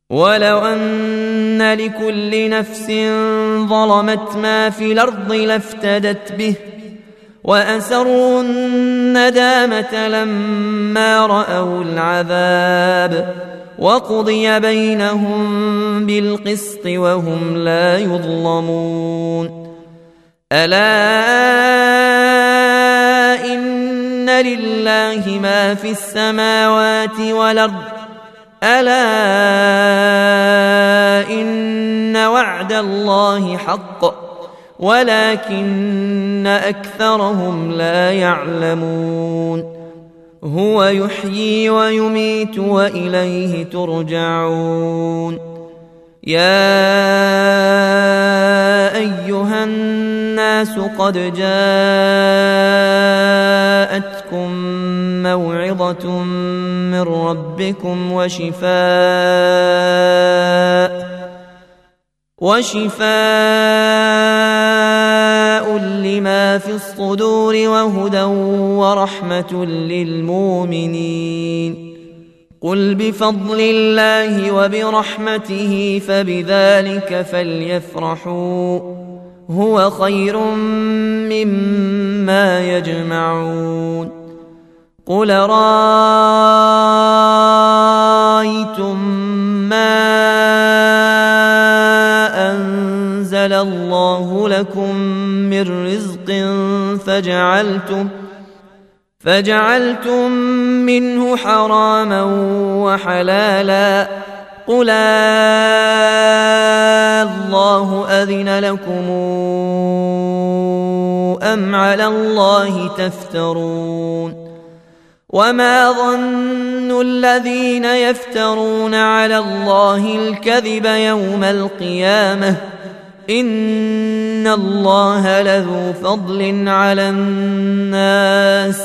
ولو أن لكل نفس ظلمت ما في الأرض لافتدت به وأسروا الندامة لما رأوا العذاب وقضي بينهم بالقسط وهم لا يظلمون ألا إن لله ما في السماوات والأرض ألا إن وعد الله حق ولكن أكثرهم لا يعلمون هو يحيي ويميت وإليه ترجعون يا أيها الناس قد جاءتكم موعظة من ربكم وشفاء لما في الصدور وهدى ورحمة للمؤمنين قل بفضل الله وبرحمته فبذلك فليفرحوا هو خير مما يجمعون قل رأيتم ما أنزل الله لكم من رزق فجعلتم منه حراما وحلالا قل الله أذن لكم أم على الله تفترون وما ظن الذين يفترون على الله الكذب يوم القيامة إن الله لذو فضل على الناس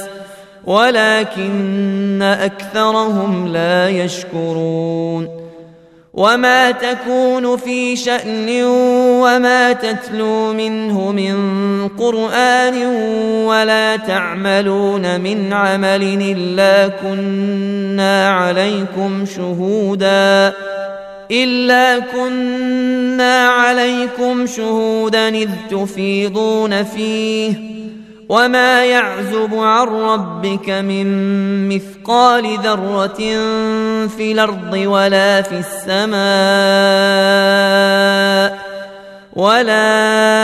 ولكن أكثرهم لا يشكرون وما تكون في شأن وما تتلو منه من قرآن ولا تعملون من عمل إلا كنا عليكم شهودا إذ تفيضون فيه وما يعزب عن ربك من مثقال ذرة في الأرض ولا في السماء ولا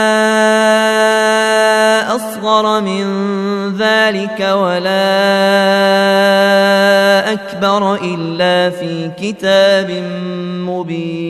أصغر من ذلك ولا أكبر إلا في كتاب مبين